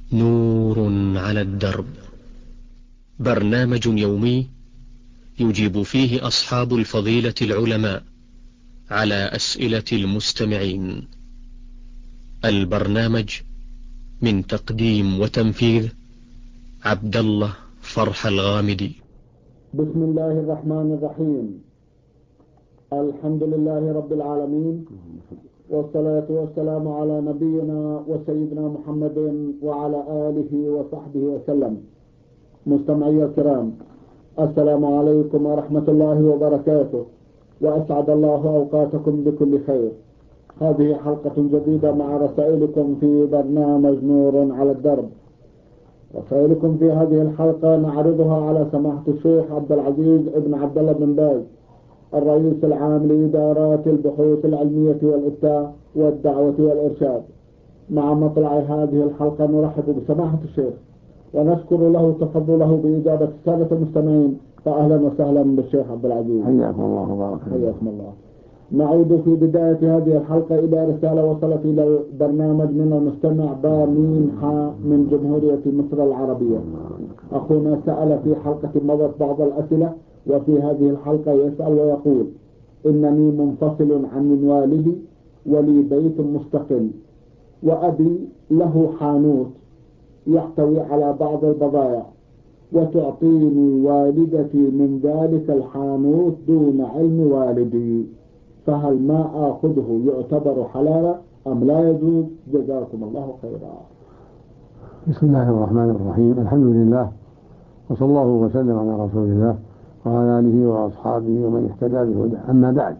نور على الدرب، برنامج يومي يجيب فيه أصحاب الفضيلة العلماء على أسئلة المستمعين. البرنامج من تقديم وتنفيذ عبد الله فرح الغامدي. بسم الله الرحمن الرحيم. الحمد لله رب العالمين، والصلاة والسلام على نبينا وسيدنا محمد وعلى آله وصحبه وسلم. مستمعي الكرام، السلام عليكم ورحمة الله وبركاته، وأسعد الله أوقاتكم بكل خير. هذه حلقة جديدة مع رسائلكم في برنامج نور على الدرب. رسائلكم في هذه الحلقة نعرضها على سماحة الشيخ عبد العزيز ابن عبد الله بن باز، الرئيس العام لإدارات البحوث العلمية والإفتاء والدعوة والإرشاد. مع مطلع هذه الحلقة نرحب بسماحة الشيخ ونشكر له تفضله بإجابة السادة المستمعين. فأهلا وسهلا بالشيخ عبد العزيز. حياكم الله وبارك فيكم. حياكم الله. نعود في بداية هذه الحلقة إلى رسالة وصلت إلى البرنامج من المستمع بامين حا من جمهورية مصر العربية. أخونا سأل في حلقة مضت بعض الأسئلة، وفي هذه الحلقة يسأل ويقول: إنني منفصل عن والدي ولي بيت مستقل، وأبي له حانوت يحتوي على بعض البضائع، وتعطيني والدتي من ذلك الحانوت دون علم والدي، فهل ما آخذه يعتبر حلالا أم لا يجوز؟ جزاكم الله خيرا. بسم الله الرحمن الرحيم. الحمد لله، وصلى الله وسلم على رسول الله وعلى آله وأصحابه ومن اهتدى بهداه. أما بعد،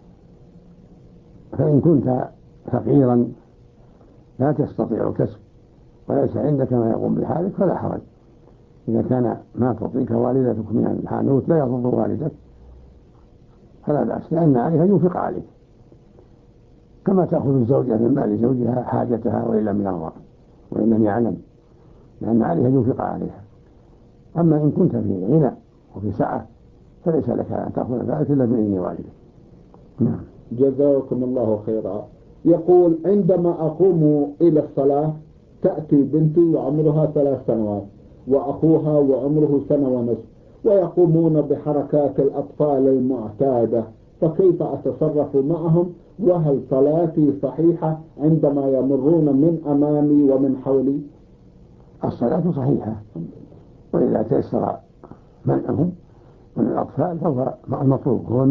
فإن كنت فقيرا لا تستطيع الكسب وليس عندك ما يقوم بحالك فلا حرج. إذا كان ما تعطيك والدتك من الحانوت لا يضر والدك فلا بأس، لأن عليها ينفق عليك كما تأخذ الزوجة من مال زوجها حاجتها وإن لم يرضى وإن لم يعلم، لأن عليها ينفق عليها. أما إن كنت في غنى وفي سعة فليس لك أن تأخذ ذلك إلا بإذن والدك. جزاكم الله خيرا. يقول: عندما أقوم إلى الصلاة تأتي بنتي وعمرها 3 سنوات وأخوها وعمره 1 ونصف، ويقومون بحركات الأطفال المعتادة، فكيف أتصرف معهم؟ وهل صلاتي صحيحة عندما يمرون من أمامي ومن حولي؟ الصلاة صحيحة، وإذا تيسر منعهم من الأطفال فهو المطلوب، هو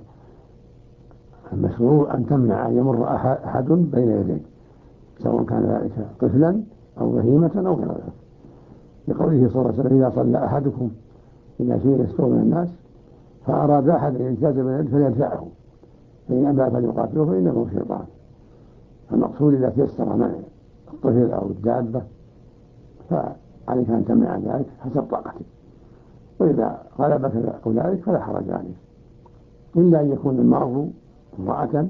المشروع أن تمنع أن يمر أحد بين يديك، سواء كان ذلك طفلا أو بهيمة أو غير ذلك، لقوله صلى الله عليه وسلم: إذا صلى أحدكم إلى شيء يستوي من الناس فأراد أحد أن يجتاز من يده فليدفعه، فإن أبى فليقاتله فإنه شيطان. المقصود إذا تيسر منع الطفل أو الدابة فعليك أن تمنع ذلك حسب طاقتك، وإذا غلبك ذلك فلا حرج عليك، إلا أن يكون المرض امرأة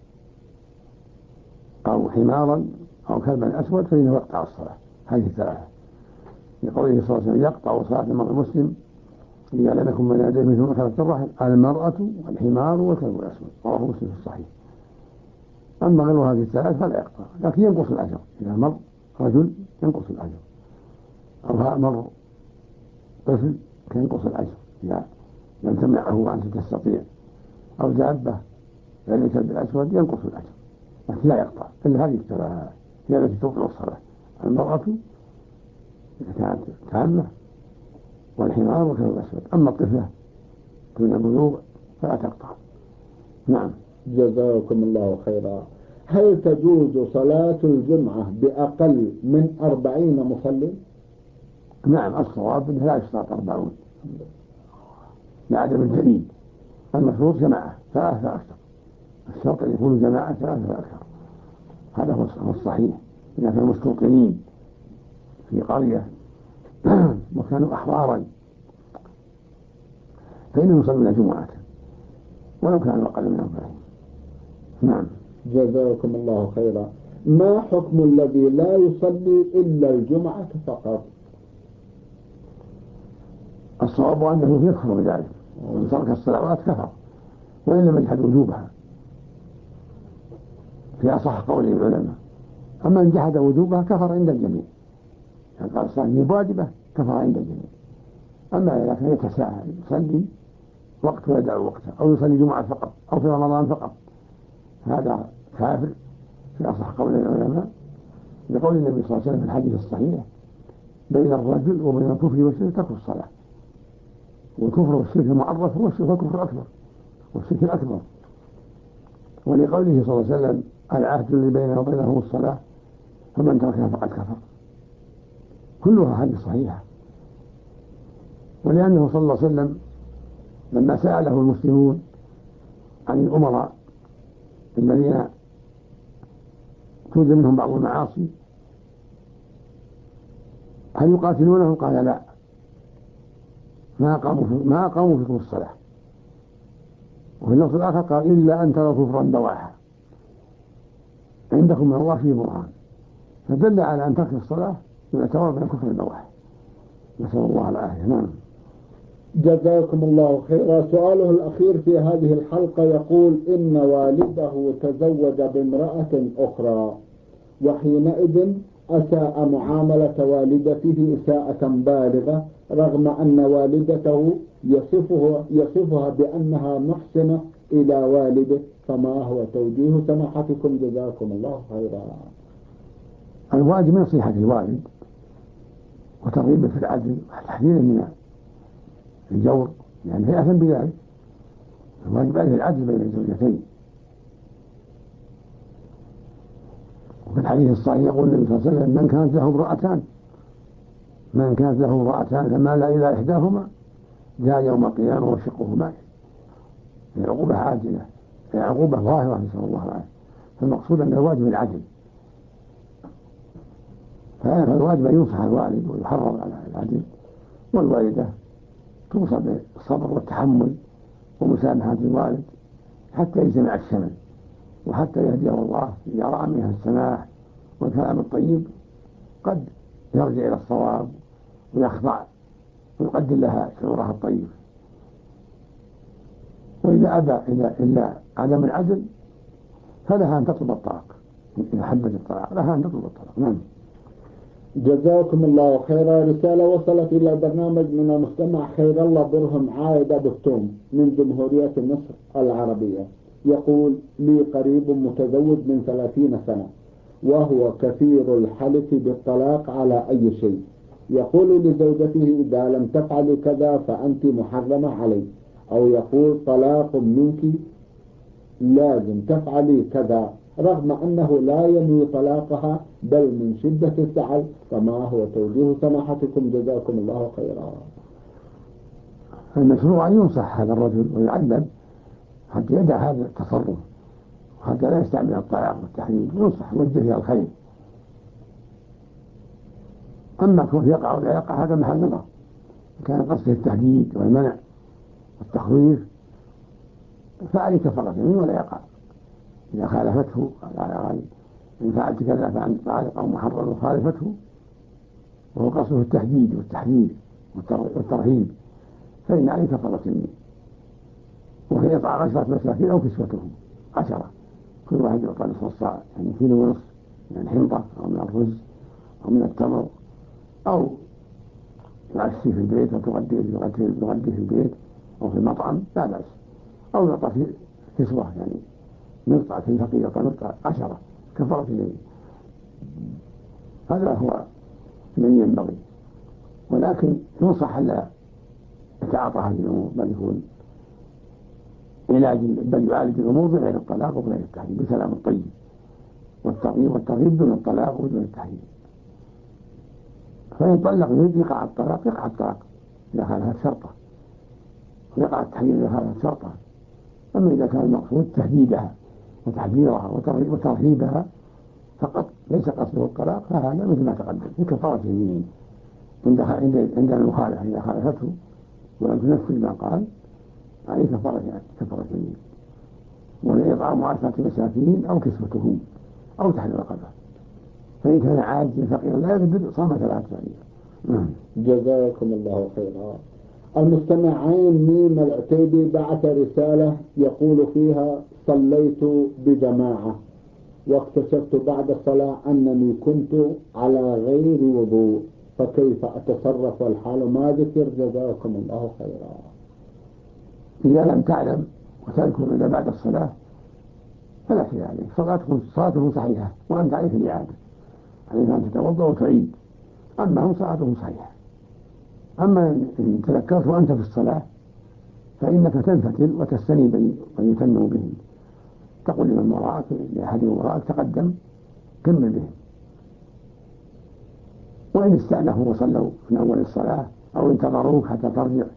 أو حمارا أو كلبا أسود فإنه يقطع الصلاة. هذه 3، لقوله صلى الله عليه وسلم: يقطع صلاة المرء المسلم إذا لم يكن من يديه مثل مكانة الرحم المرأة والحمار والكلب الأسود. رواه مسلم في الصحيح. أما غير هذه 3 فلا يقطع، لكن ينقص الأجر. إذا مر رجل ينقص الأجر، أو مر طفل ينقص الأجر إذا لم تمنعه وأنت تستطيع، أو دابة غير الكلب الأسود ينقص الأجر، لكن لا يقطع. إلا هذه 3 هي التي تبطل الصلاة: المرأة إذا كانت تامة، والحمار والكلب الأسود. أما الطفلة دون البلوغ فلا تقطع. نعم. جزاكم الله خيرا. هل تجوز صلاة الجمعة بأقل من 40 مصلي؟ نعم، الصواب أنه لا يشترط 40 لعدم الدليل. المشروط جماعة 3 فأكثر، الشرط أن يكون جماعة 3 فأكثر، هذا هو الصحيح. إذا كانوا مستوطنين في قرية وكانوا أحرارا فإنهم يصلون جمعة ولو كانوا أقل من 40. نعم. جزاكم الله خيرا. ما حكم الذي لا يصلي إلا الجمعة فقط؟ الصواب أنه يكفر بذلك، ومن ترك الصلوات كفر وإن لم يجحد وجوبها في أصح قول العلماء. أما إن جحد وجوبها كفر عند الجميع، يعني قال الصلاة هي واجبة كفر عند الجميع. أما إذا كان يتساهل يصلي وقت ويدع وقته أو يصلي جمعة فقط أو في رمضان فقط هذا كافر في أصح قول العلماء، لقول النبي صلى الله عليه وسلم في الحديث الصحيح: بين الرجل وبين الكفر والشرك ترك الصلاة. والكفر والشرك المعرف هو الكفر الأكبر والشرك الأكبر، ولقوله صلى الله عليه وسلم: العهد اللي بينه وبينهم الصلاة فمن تركها فقد كفر. كلها حديث صحيحة. ولأنه صلى الله عليه وسلم لما سأله المسلمون عن الأمراء الذين توجد منهم بعض المعاصي هل يقاتلونهم؟ قال: لا، ما أقاموا فيكم الصلاة. وفي اللفظ الآخر قال: إلا أن تروا كفرا بواحا عندكم من الله فيه برهان. فدل على أن ترك الصلاة يعتبر من الكفر البواح، نسأل الله العافية. نعم. جزاكم الله خيرا. سؤاله الأخير في هذه الحلقة يقول: إن والده تزوج بامرأة أخرى وحينئذ أساء معاملة والدته إساءة بالغة، رغم أن والدته يصفها بأنها محسنة إلى والده، فما هو توجيه سماحتكم جزاكم الله خيرا؟ الواجب نصيحة الوالد وترغيبه في العدل وتحذيره من الجور، يعني هي أثم بذلك. الواجب عليه العدل بين الزوجتين. وفي الحديث الصحيح يقول النبي صلى الله عليه وسلم: من كانت له امرأتان فمال إلى إحداهما جاء يوم القيامة وشقه مات. العقوبة عاجلة، العقوبة ظاهرة، نسأل الله العافية. فالمقصود أن الواجب العدل، فالواجب أن ينصح الوالد ويحرض على العدل، والوالدة توصى بالصبر والتحمل ومسامحة الوالد حتى يجتمع الشمل وحتى يهديه الله. إذا رأى منها السماح والكلام الطيب قد يرجع إلى الصواب ويخضع ويقدم لها شعورها الطيب. وإذا أبى إلا عدم العدل فلها أن تطلب الطلاق. إذا حبت الطلاق لها أن تطلب الطلاق. نعم. جزاكم الله خيرا. رسالة وصلت إلى البرنامج من المستمع خير الله برهم عايد أبو التوم من جمهورية مصر العربية، يقول: لي قريب متزوج من 30 سنة وهو كثير الحلف بالطلاق على أي شيء. يقول لزوجته: إذا لم تفعلي كذا فأنت محرمة علي، أو يقول: طلاق منك لازم تفعلي كذا، رغم أنه لا ينوي طلاقها بل من شدة الزعل. فما هو توجيه سماحتكم جزاكم الله خيرا؟ المشروع أن ينصح هذا الرجل ويعلم حتى يدع هذا التصرف وحتى لا يستعمل الطلاق والتحريم، ينصح ويوجه إلى الخير. أما كون يقع ولا يقع هذا محل نظر. كان قصده التهديد والمنع والتخويف فعليه كفارة يمين ولا يقع. إذا خالفته قال: إن فعلت كذا فأنت طالق أو محرم، وخالفته وهو قصده التهديد والتحذير والترهيب فإن عليه كفارة يمين، وهي إطعام 10 مساكين أو كسوتهم 10، كل واحد يعطى نصف الصاع، يعني كيلو ونصف من الحنطة أو من الرز أو من التمر، أو يعشي في البيت وتغدي في البيت أو في المطعم لا بأس، أو يعطى في كسوة، يعني نقطع في الفقير يعطى نقطع 10 كفارة يمين. هذا هو من ينبغي. ولكن ينصح ألا يتعاطى هذه الأمور بل يعالج الأمور بغير الطلاق وبغير التحريم بكلام الطيب والترغيب دون الطلاق ودون التحريم. فإن طلق يقع الطلاق إذا خالفت شرطه، ويقع التحريم إذا خالفت شرطه. أما إذا كان المقصود تهديدها وتحذيرها وترهيبها فقط ليس قصده الطلاق، فهذا مثل ما تقدم في كفارة يمين عند المخالفة. إذا خالفته ولم تنفذ ما قال عليه كفارة يمين، وهي إطعام 10 مساكين أو كسوتهم أو تحرير رقبة. فإن كان عاجزا فقيرا لا يقدر صام 3 أيام. جزاكم الله خيرا. المستمع عين ميم العتيبي بعث رسالة يقول فيها: صليت بجماعة واكتشفت بعد الصلاة أنني كنت على غير وضوء، وكيف أتصرف والحال ما ذكر؟ جزاكم الله خيرا. إذا لم تعلم وتذكر إلا بعد الصلاة فلا شيء عليك، صلاتكم صحيحة وأنت عليك الإعادة، عليك أن تتوضأ وتعيد، أما هم صلاتهم صحيحة. أما إن تذكرت وأنت في الصلاة فإنك تنفتل وتستني ويتم بهم، تقول لمن وراءك لأحد وراءك تقدم كمل بهم، وإن استأنفوا وصلوا من أول الصلاة أو انتظروك حتى ترجع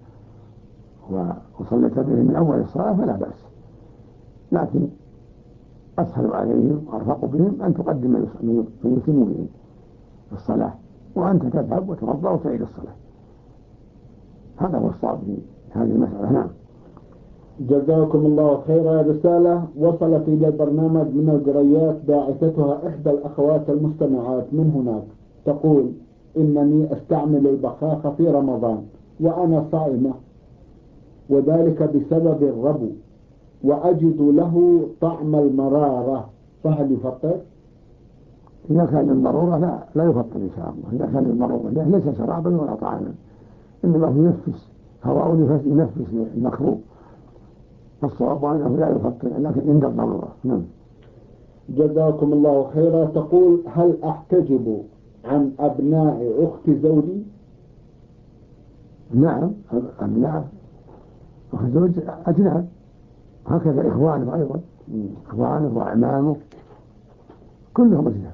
وصلت بهم من أول الصلاة فلا بأس، لكن أسهل عليهم وأرفق بهم أن تقدم من يتم بهم الصلاة وأنت تذهب وتوضأ وتعيد الصلاة. هذا هو الصواب في هذه المسألة. نعم. جزاكم الله خيرا. رسالة وصلت إلى البرنامج من القريات باعثتها إحدى الأخوات المستمعات من هناك، تقول: إنني أستعمل البخاخة في رمضان وأنا صائمة، وذلك بسبب الربو، وأجد له طعم المرارة، فهل يفطر؟ إذا كان للضرورة لا يفطر إن شاء الله. إذا كان للضرورة ليس شرابا ولا طعاما، إنما هو ينفس هواء ينفس المخروق، فالصواب أنه لا يفطر لكن عند الضرورة. نعم. جزاكم الله خيرا. تقول: هل أحتجب عن أبناء أخت زوجي؟ نعم، أبناء أخت زوج أجناب، هكذا إخوانه أيضا، إخوانه وأعمامه كلهم أجناب،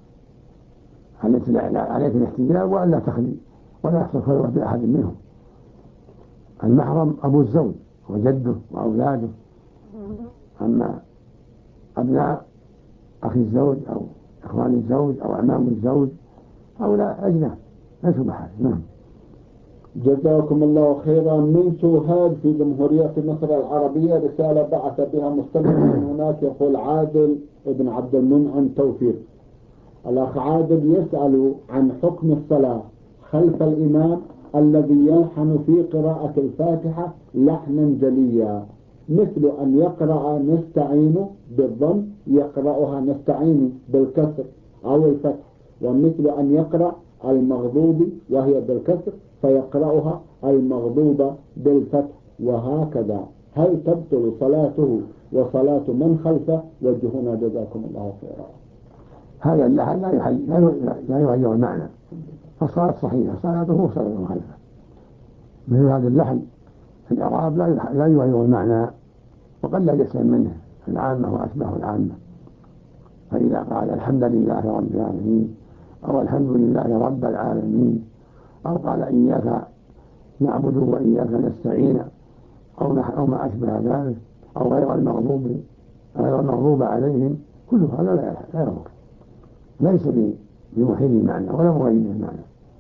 عليك الاحتجاب وأن لا تخلي ولا يحصل خلوة بأحد منهم. المحرم أبو الزوج وجده وأولاده، أما أبناء أخي الزوج أو إخوان الزوج أو أعمام الزوج هؤلاء أجناب ليسوا بحال. نعم. جزاكم الله خيرا. من سوهاج في جمهورية مصر العربية رسالة بعث بها مستمع من هناك، يقول: عادل ابن عبد المنعم توفيق. الأخ عادل يسأل عن حكم الصلاة خلف الإمام الذي يلحن في قراءة الفاتحة لحنا جليا، مثل أن يقرأ نستعين بالضم يقرأها نستعين بالكسر أو الفتح، ومثل أن يقرأ المغضوب وهي بالكسر فيقرأها المغضوب بالفتح، وهكذا. هل تبطل صلاته وصلاة من خلفه؟ وجهنا جزاكم الله خيرا. هذا اللحن لا يغير المعنى، فالصلاة صحيحة، صلاته صلاة من خلفه. مثل هذا اللحن في الإعراب لا يغير المعنى، وقد لا يسلم منه العامة وأشباه العامة. فإذا قال الحمد لله رب العالمين أو الحمد لله رب العالمين أو قال إياك نعبد وإياك نستعين أو ما أشبه ذلك أو غير المغضوب عليهم، كل هذا لا يضر، ليس بمحيل المعنى ولا مغير المعنى.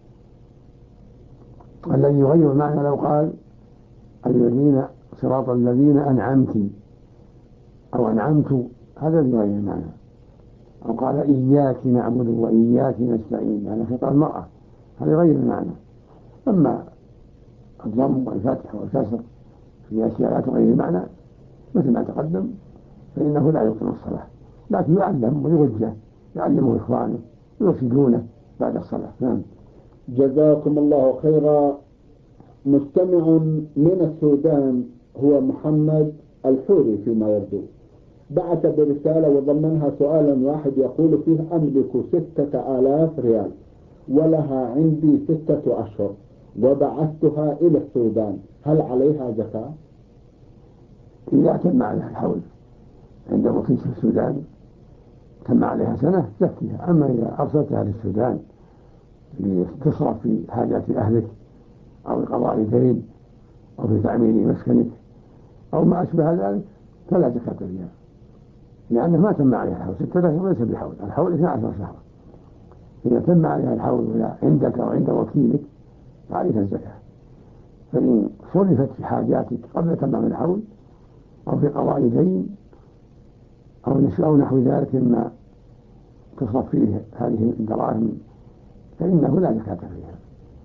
الذي يغير المعنى لو قال الذين صراط الذين أنعمت أو أنعمت، هذا يغير المعنى. أو قال إياك نعبد وإياك نستعين، هذا خطأ المرأة، هذا يغير المعنى. أما الضم والفتح والكسر في أشياء لا تغير المعنى مثل ما تقدم فإنه لا يبطل الصلاة، لكن يعلم ويوجه، يعلمه إخوانه ويرشدونه بعد الصلاة. نعم. جزاكم الله خيرا. مستمع من السودان هو محمد الحوري فيما يبدو، بعث برسالة وضمنها سؤالا واحد يقول فيه: أملك 6000 ريال ولها عندي 6 أشهر وبعثتها إلى السودان، هل عليها زكاة؟ إذا تم عليها الحول عند وكيل في السودان تم عليها سنة زكيها. أما إذا أرسلتها للسودان لتصرف في حاجات أهلك أو لقضاء دين أو في تعمير مسكنك أو ما أشبه ذلك فلا زكاة فيها، لأنه ما تم عليها الحول. 6 أشهر ليس بحول، الحول 12 شهرا. إذا تم عليها الحول عندك أو عند وكيلك فعليك الزكاة. فإن صرفت في حاجاتك قبل تمام الحول أو في قضاء دين أو نحو ذلك مما تصرف فيه هذه الدراهم فإنه لا زكاة فيها،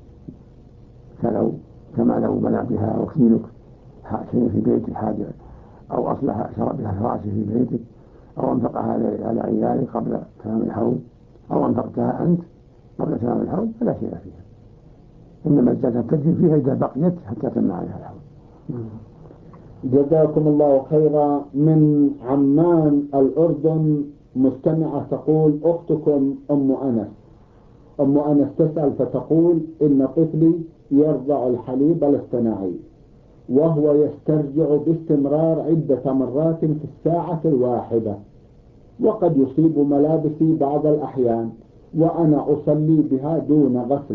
كما لو بنى بها وكيلك شيء في بيتك حاجة أو أصلح شرى بها فراشة في بيتك أو أنفقها على عيالك قبل تمام الحول أو أنفقتها أنت قبل تمام الحول فلا شيء فيها. إنما الزكاة تجب فيها إذا بقيت حتى تمنع عليها الحول. جزاكم الله خيرا. من عمان الأردن مستمعة تقول: أختكم أم أنس تسأل فتقول: إن طفلي يرضع الحليب الاصطناعي وهو يسترجع باستمرار عدة مرات في الساعة الواحدة، وقد يصيب ملابسي بعض الأحيان وأنا أصلي بها دون غسل،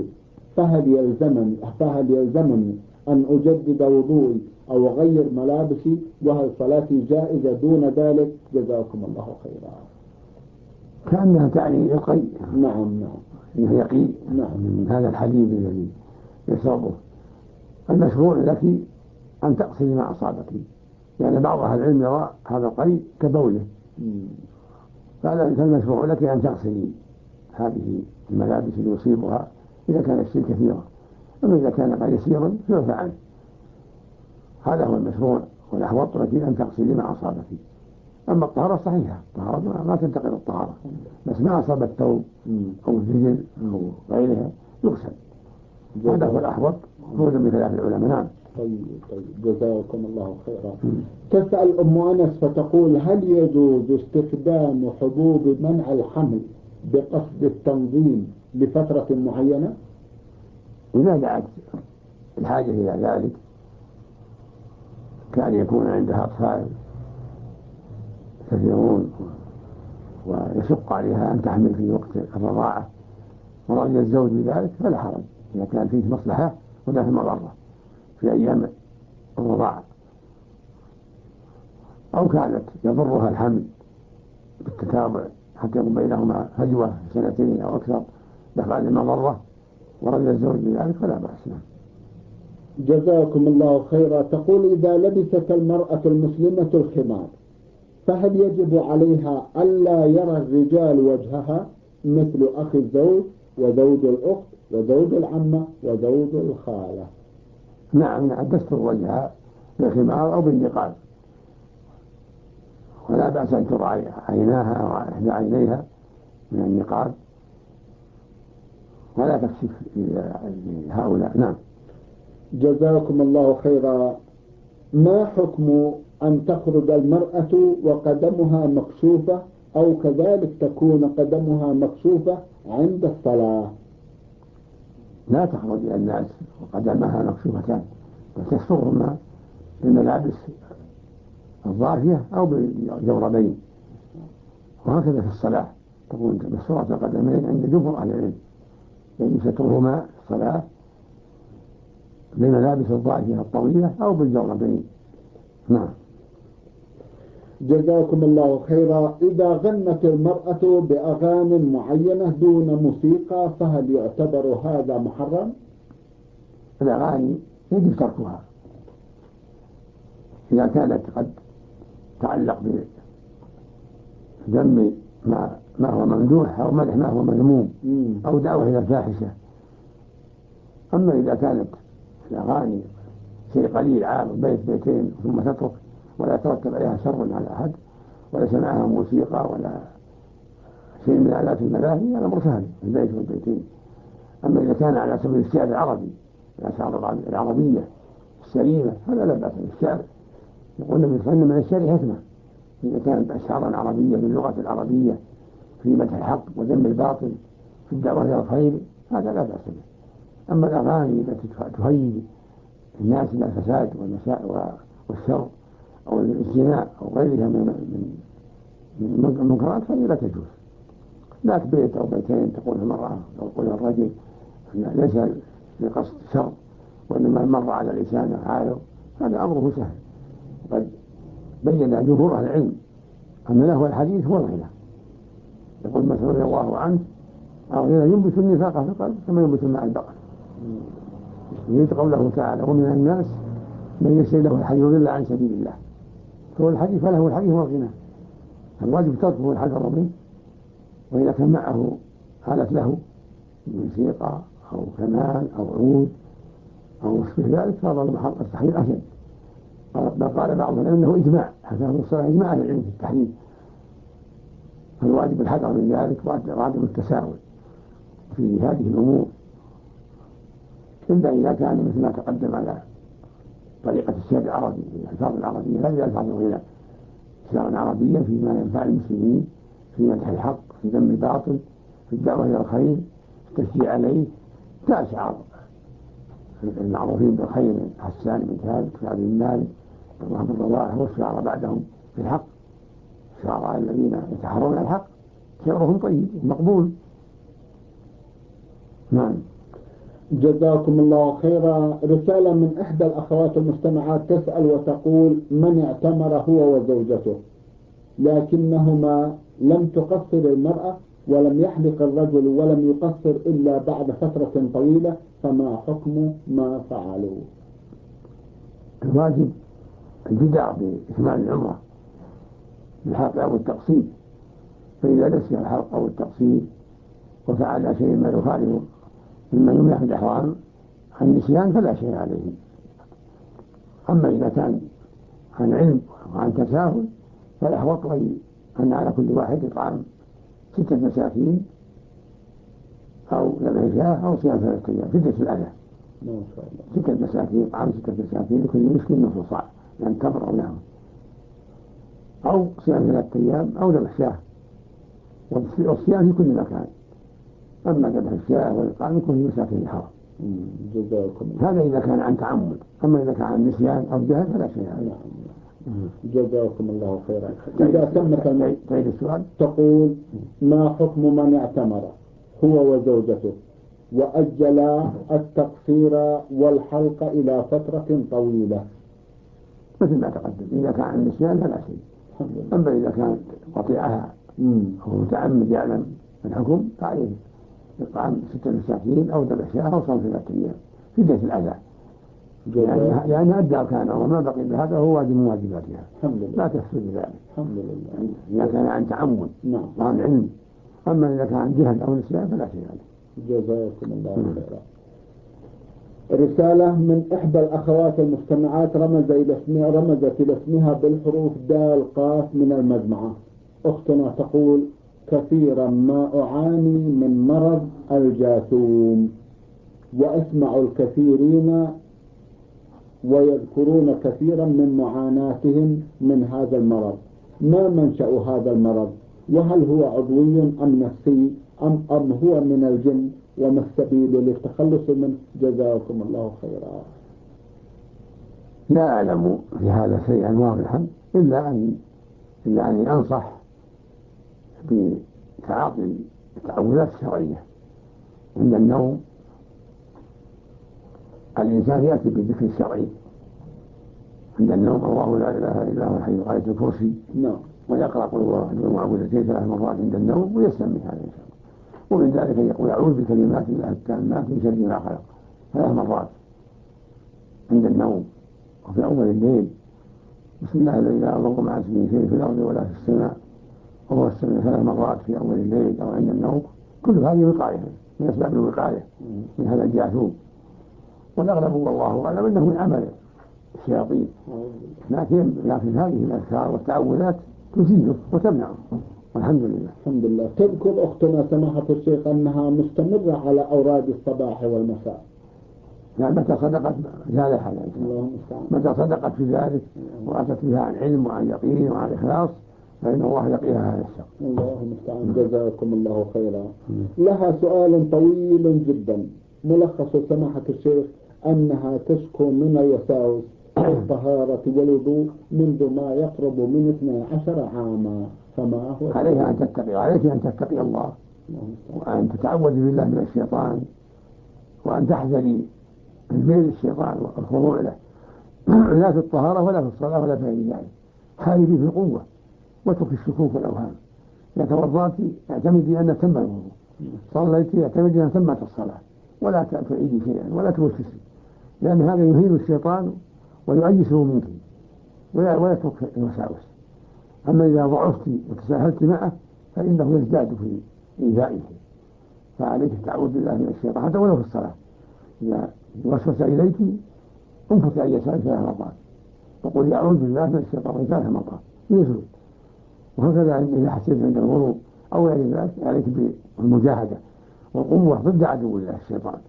فهل يلزمني أن أجدد وضوئي أو أغير ملابسي، وهل صلاتي جائزة دون ذلك؟ جزاكم الله خيرا. كأنها تعني القي. نعم إنه يقي من هذا الحليب الذي يشربه. المشروع لك أن تقصري ما أصابك، يعني بعض أهل العلم يرى هذا القي كبوله، فالمشروع لك أن تغسلي هذه الملابس اللي يصيبها إذا كان الشيء كثيرا، أما إذا كان يسيرا فيعفى عنه. هذا هو المشروع، والأحوط لك أن تغسلي ما أصابك. أما الطهارة صحيحة، الطهارة ما تنتقل الطهارة، بس ما أصاب الثوب أو الرجل أو غيرها يغسل، هذا هو الأحوط خروجا من خلاف العلماء. نعم. طيب جزاكم الله خيرا. تسأل أم أنس فتقول: هل يجوز استخدام حبوب منع الحمل بقصد التنظيم لفترة معينة؟ إذا دعت الحاجة إلى ذلك، كان يكون عندها أطفال كثيرون ويشق عليها أن تحمل في وقت الرضاعة ورضي الزوج بذلك فلا حرج، إذا كان فيه مصلحة ولا في مضرة في أيام الرضاعة، أو كانت يضرها الحمل بالتتابع حتى يكون بينهما فجوة 2 أو أكثر دفعا للمضرة ورضي الزوج بذلك فلا بأس. جزاكم الله خيرا. تقول: إذا لبست المرأة المسلمة الخمار فهل يجب عليها ألا يرى الرجال وجهها مثل أخي الزوج وزوج الأخت وزوج العمة وزوج الخالة؟ نعم، تستر وجهها بالخمار أو بالنقاب، ولا بأس أن ترى عيناها أو إحدى عينيها من النقاب ولا تكشف لهؤلاء. نعم. جزاكم الله خيرا. ما حكم أن تخرج المرأة وقدمها مكشوفة أو كذلك تكون قدمها مكشوفة عند الصلاة؟ لا تخرج إلى الناس وقدمها مكشوفتان، وتسترهما بالملابس الضافية أو بالجوربين، وهكذا في الصلاة تكون بصورة القدمين عند جمهور أهل العلم، يعني سترهما في الصلاة بالملابس الضافية الطويلة أو بالجوربين. نعم. جزاكم الله خيرا. إذا غنت المرأة بأغاني معينة دون موسيقى فهل يعتبر هذا محرم؟ الأغاني يجب تركها إذا كانت قد تعلق بذم ما هو ممدوح أو مدح ما هو مذموم أو دعوة إلى الفاحشة. أما إذا كانت الأغاني شيء قليل عارض بيت بيتين ثم تترك ولا ترتب عليها شر على أحد ولا سمعها موسيقى ولا شيء من آلات الملاهي، هذا أمر سهل في البيت والبيتين. أما إذا كان على سبيل الشعر العربي، الأشعار العربية السليمة، هذا لا بأس بالشعر. يقول من الشعر حكمة، إذا كانت أشعارا عربية باللغة العربية في مدح الحق وذم الباطل في الدعوة إلى الخير، هذا لا بأس به. أما الأغاني التي تهيج الناس إلى الفساد والشر أو الزنا أو غيرها من المنكرات فهي لا تجوز، لا بيت أو بيتين تقول المرأة أو تقول الرجل ليس لقصد شر وإنما مر على لسانه عارض، هذا أمره سهل. قد بين جمهور أهل العلم أن له الحديث هو الغنى. يقول مسعود رضي الله عنه: الغنى ينبت النفاق في القلب كما ينبت الماء البقر. يريد قوله تعالى: ومن الناس من يشتري له الحديث يضل عن سبيل الله، فهو الحديث فله الحديث والغنى، الواجب تركه الحذر منه. وإذا كان معه آلة له موسيقى أو كمان أو عود أو مثل ذلك فهذا التحريم أشد. بل قال بعضهم إنه إجماع، حكاه الصلاة إجماع العلم في التحريم، فالواجب الحذر من ذلك وعدم التساهل في هذه الأمور. إلا إذا كان مثل ما تقدم على طريقة الشعر العربي، الألفاظ العربية، هذه الألفاظ الغنى شعرا عربيا فيما ينفع المسلمين، في مدح الحق، في ذم الباطل، في الدعوة إلى الخير، في التشجيع عليه، كأشعار المعروفين بالخير، حسان بن ثابت، سعد بن مالك، عبد الله بن رواحه، والشعراء بعدهم في الحق، الشعراء الذين يتحرون الحق شعرهم طيب مقبول. نعم. جزاكم الله خيرا. رسالة من إحدى الأخوات المستمعات تسأل وتقول: من اعتمر هو وزوجته لكنهما لم تقصر المرأة ولم يحلق الرجل ولم يقصر إلا بعد فترة طويلة، فما حكم ما فعلوا؟ الواجب البدع بإكمال العمرة بالحلق أو التقصير، فإذا نسي الحلق أو التقصير وفعل شيء ما يخالف مما يمنع في الإحرام عن النسيان فلا شيء عليه. أما إذا كان عن علم وعن تساهل فالأحوط أن على كل واحد إطعام 6 مساكين أو ذبح شاة أو صيام 3 أيام فدية الأذى. 6 مساكين، إطعام 6 مساكين لكل مسكين نصف صاع يعني تمر أو نحو، أو صيام 3 أيام أو ذبح شاة، والصيام في كل مكان. أما ذبح الشاة والإطعام يكون في مساكين الحرم. هذا إذا كان عن تعمد، أما إذا كان عن نسيان أو جهل فلا شيء عليه. جزاكم الله خيرا. إذا تمت تعيد السؤال. تقول: ما حكم من اعتمر هو وزوجته وأجل التقصير والحلق إلى فترة طويلة؟ مثل ما تقدم، إذا كان عن نسيان فلا شيء. أما إذا كان قطيعها أو متعمد يعلم الحكم فعليه إطعام 6 مساكين أو ذبح شاة أو صوم 3 أيام فدية الأذى، لأن أدى أركانها وما بقي بهذا هو واجب من واجباتها. لا تفسد ذلك. الحمد لله. إذا كان عن تعمد وعن علم، أما إذا كان عن جهل أو نسيان فلا شيء عليه. جزاكم الله خيرا. رسالة من إحدى الأخوات المستمعات رمزت إلى اسمها بالحروف دال قاف من المجمعة. أختنا تقول: كثيرا ما أعاني من مرض الجاثوم، وأسمع الكثيرين ويذكرون كثيرا من معاناتهم من هذا المرض. ما منشأ هذا المرض؟ وهل هو عضوي أم نفسي أم هو من الجن؟ وما السبيل للتخلص منه؟ جزاكم الله خيرا. لا أعلم في هذا شيئا واضحا إلا أن أنصح بتعاطي التعوذات الشرعية. عند النوم الإنسان يأتي بالذكر الشرعي عند النوم: الله لا إله إلا هو الحي القيوم، آية الكرسي، ويقرأ قل هو أحد المعوذتين 3 مرات عند النوم ويسمي هذا إن شاء الله. ومن ذلك يقول: أعوذ بكلمات الله التامات من شر ما خلق 3 مرات عند النوم. وفي أول الليل: بسم الله الذي لا يضر مع اسمه شيء في الأرض ولا في السماء وهو السميع 3 مرات في أول الليل أو عند النوم. كل هذه وقاية من أسباب الوقاية من هذا الجاثوم، والأغلب والله أعلم أنه من عمل الشياطين، لكن هذه الأذكار والتعوذات تزيله وتمنعه، والحمد لله. الحمد لله. تذكر أختنا سماحة الشيخ أنها مستمرة على أوراد الصباح والمساء. يعني متى صدقت زالها، متى صدقت في ذلك وأتت بها عن علم وعن يقين وعن إخلاص فإن الله يقيها هذا الشر. الله المستعان. جزاكم الله خيرا. لها سؤال طويل جدا، ملخص سماحة الشيخ أنها تشكو من الوساوس الطهارة والوضوء منذ ما يقرب من 12 عاما، فما هو؟ عليك أن تتقي الله، وأن تتعوذ بالله من الشيطان، وأن تحذري من ميل الشيطان والخضوع له، لا في الطهارة ولا في الصلاة ولا في غير ذلك. حاربي في القوة واترك الشكوك والأوهام. إذا توضأت اعتمدي أن تم الوضوء، صليت اعتمدي أن تمت الصلاة، ولا تعيدي شيئا ولا توسوسي، لأن هذا يهين الشيطان ويؤيسه منك ويترك الوساوس. أما إذا ضعفت وتساهلت معه فإنه يزداد في إيذائه. فعليك التعوذ بالله من الشيطان حتى ولو في الصلاة. إذا وسوس إليك انفث أن يسأل 3 مرات وقل أعوذ بالله من الشيطان 3 مرات يزول. وهكذا إذا حسيت عند الوضوء أو غير ذلك عليك بالمجاهدة والقوة ضد عدو الله الشيطان،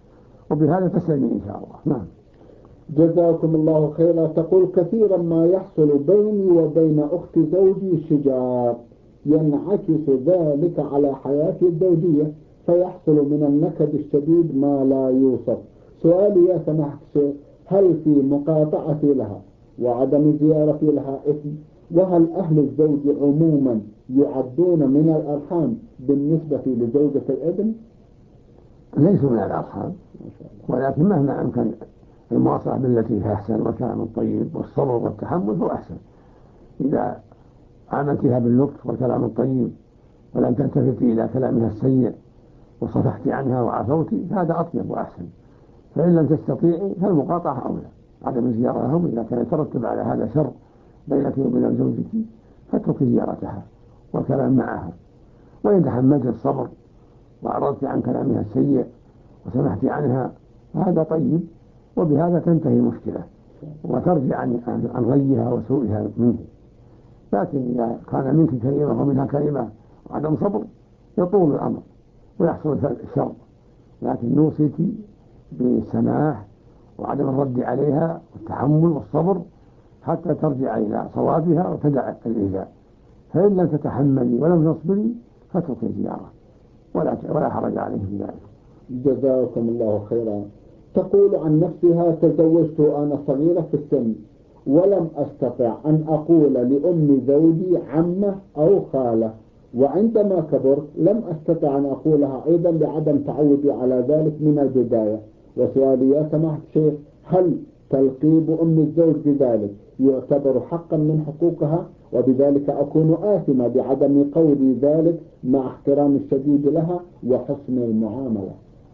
وبهذا تسلمي إن شاء الله. نعم. جزاكم الله خيرا. تقول كثيرا ما يحصل بيني وبين أخت زوجي شجار، ينعكس ذلك على حياتي الزوجية، فيحصل من النكد الشديد ما لا يوصف. سؤالي يا سماحة الشيخ، هل في مقاطعتي لها وعدم زيارتي لها إثم؟ وهل أهل الزوج عموما يعدون من الأرحام بالنسبة لزوجة الابن؟ ليسوا من الأرحام، ولكن مهما أمكن المواصلة بالتي هي أحسن والكلام الطيب والصبر والتحمل هو أحسن. إذا عاملتها باللطف والكلام الطيب ولم تلتفتي إلى كلامها السيء وصفحت عنها وعفوت، هذا أطيب وأحسن. فإن لم تستطيعي فالمقاطعة أولى، عدم الزيارة لهم إذا كان يترتب على هذا شر بينك وبين زوجك فاترك زيارتها والكلام معها. وإن تحملت الصبر وأعرضت عن كلامها السيء وسمحت عنها هذا طيب، وبهذا تنتهي المشكلة وترجع عن غيها وسوءها منك. لكن إذا كان منك كلمة ومنها كلمة وعدم صبر يطول الأمر ويحصل الشر. لكن نوصيك بالسماح وعدم الرد عليها والتحمل والصبر حتى ترجع إلى صوابها وتدع الإيذاء. فإن لم تتحملي ولم تصبري فاتركي الزيارة ولا حرج عليه في ذلك. جزاكم الله خيرا. تقول عن نفسها: تزوجت وأنا صغيرة في السن ولم أستطع أن أقول لأم زوجي عمة أو خالة، وعندما كبرت لم أستطع أن أقولها أيضا لعدم تعودي على ذلك من البداية. وسؤالي يا سماحة الشيخ، هل تلقيب أم الزوج بذلك يعتبر حقا من حقوقها، وبذلك أكون آثمة بعدم قولي ذلك مع احترام الشديد لها وحسن المعاملة؟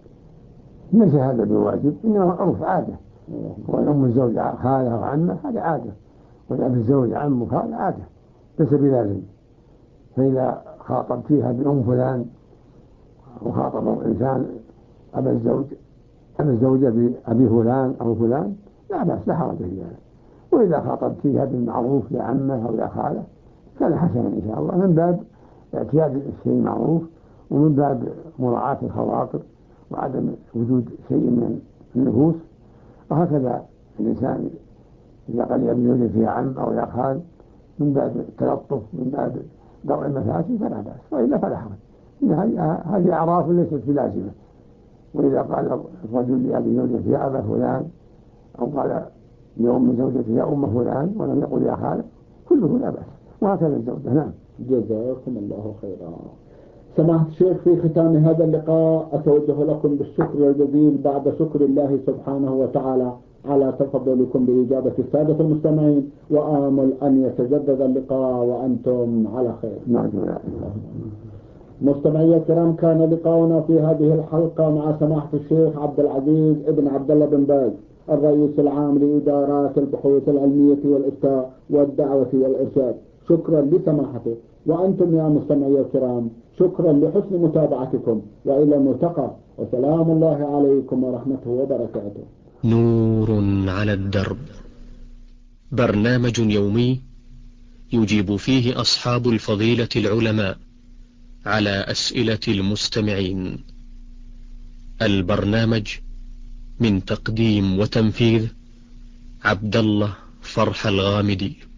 ليس هذا بواجب، إنما عرف عادة. وأم الزوج خالة وعمة هذا عادة، والأب الزوج عم وخالة عادة ليس بلازم. فإذا خاطبتيها بأم فلان وخاطب الإنسان أبا الزوجة بأبي فلان أو فلان لا بأس، لا حرج في ذلك. وإذا خاطبتيها بالمعروف يا عمة أو يا خالة كان حسنا إن شاء الله، من باب اعتياد الشيء المعروف ومن باب مراعاة الخواطر وعدم وجود شيء من النفوس. وهكذا الإنسان إذا قال يا بزوجة يا عم أو يا خال من باب التلطف من باب درء المفاسد فلا بأس، وإلا فلا حرج. إن هذه أعراف ليست بلازمة. وإذا قال الرجل لأبي زوجته يا أبا فلان أو قال لأم زوجته يا أم فلان ولم يقل يا خالة كله لا بأس، وهكذا الزوجة. نعم. جزاكم الله خيرا. سماحة الشيخ، في ختام هذا اللقاء أتوجه لكم بالشكر الجزيل بعد شكر الله سبحانه وتعالى على تفضلكم بإجابة السادة المستمعين، وآمل أن يتجدد اللقاء وأنتم على خير. مستمعي الكرام، كان لقاؤنا في هذه الحلقة مع سماحة الشيخ عبد العزيز ابن عبد الله بن باز، الرئيس العام لإدارات البحوث العلمية والإفتاء والدعوة والإرشاد. شكرا لسماحته، وأنتم يا مستمعي الكرام شكرا لحسن متابعتكم، وإلى الملتقى، وسلام الله عليكم ورحمته وبركاته. نور على الدرب، برنامج يومي يجيب فيه أصحاب الفضيلة العلماء على أسئلة المستمعين. البرنامج من تقديم وتنفيذ عبد الله فرح الغامدي.